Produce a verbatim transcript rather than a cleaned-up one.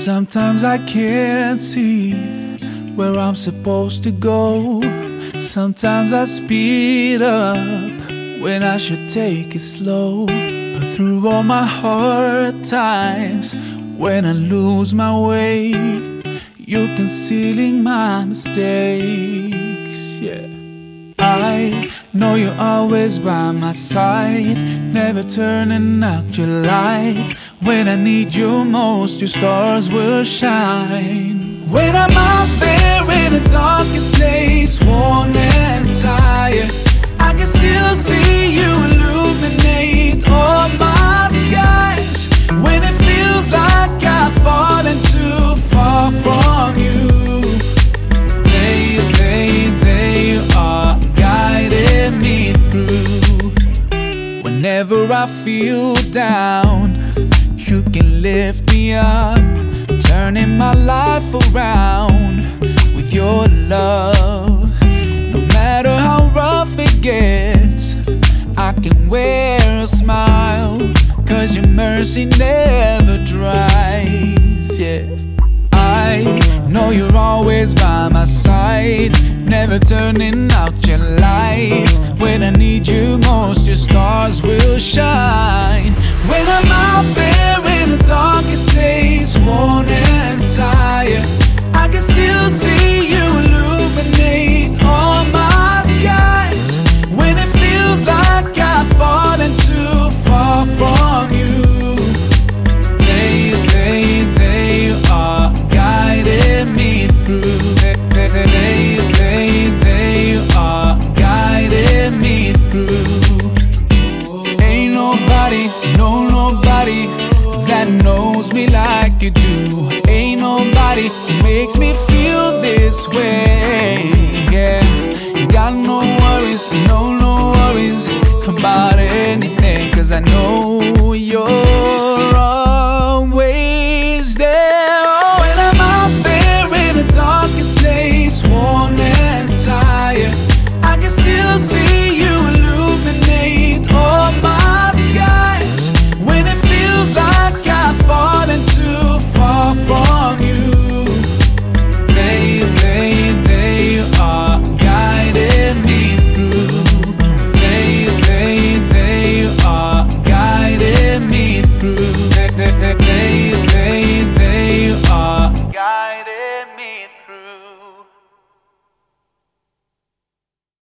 Sometimes I can't see where I'm supposed to go. Sometimes I speed up when I should take it slow. But through all my hard times, when I lose my way, you're concealing my mistakes, yeah. I know you're always by my side, never turning out your light. When I need you most, your stars will shine. When I'm out there in the darkest place, worn and tired, I can still see you illuminate all my skies. When it feels like I've fallen too far from you, they, they, they are guiding me through. Whenever I feel down, you can lift me up, turning my life around with your love. No matter how rough it gets, I can wear a smile, 'cause your mercy never dries, yeah. I know you're always by my side, never turning out your light. When I need you most, your stars will shine. When I'm out there in the darkest place, worn and tired, I can still see you illuminate all my skies. When it feels like I've fallen too far from you, they, they, they are guiding me through. They, they, they, they are guiding me through. Ain't nobody, no nobody that knows me like you do. Ain't nobody who makes me feel